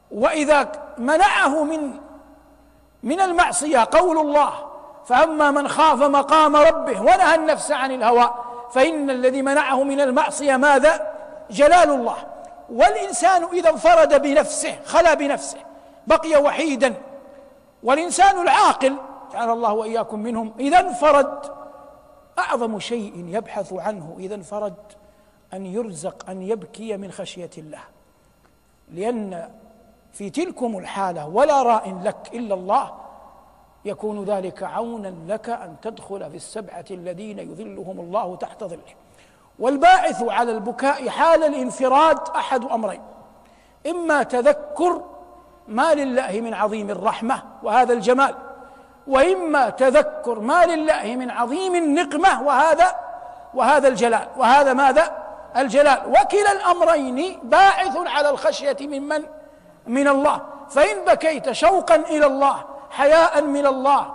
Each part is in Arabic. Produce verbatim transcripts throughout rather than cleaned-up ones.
وإذا منعه من من المعصية قول الله: فأما من خاف مقام ربه ونهى النفس عن الهوى فإن الذي منعه من المعصية ماذا؟ جلال الله. والإنسان إذا انفرد بنفسه، خلا بنفسه، بقي وحيدا. والإنسان العاقل جعل الله وإياكم منهم إذا انفرد، أعظم شيء يبحث عنه إذا انفرد أن يرزق أن يبكي من خشية الله، لأن في تلكم الحالة ولا راء لك إلا الله يكون ذلك عونا لك أن تدخل في السبعة الذين يذلهم الله تحت ظله. والباعث على البكاء حال الانفراد أحد أمرين: إما تذكر ما لله من عظيم الرحمة وهذا الجمال، وإما تذكر ما لله من عظيم النقمة وهذا وهذا الجلال، وهذا ماذا؟ الجلال. وكلا الأمرين باعث على الخشية ممن؟ من الله. فإن بكيت شوقا إلى الله، حياء من الله،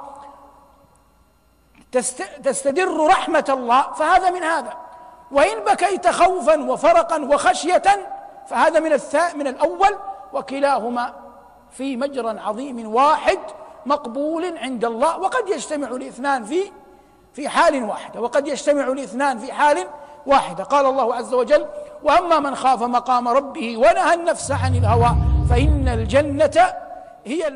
تستدر رحمة الله، فهذا من هذا. وإن بكيت خوفا وفرقا وخشية فهذا من من الأول، وكلاهما في مجرى عظيم واحد مقبول عند الله. وقد يجتمع الاثنان في في حال واحدة، وقد يجتمع الاثنان في حال واحدة. قال الله عز وجل: وأما من خاف مقام ربه ونهى النفس عن الهوى فإن الجنة هي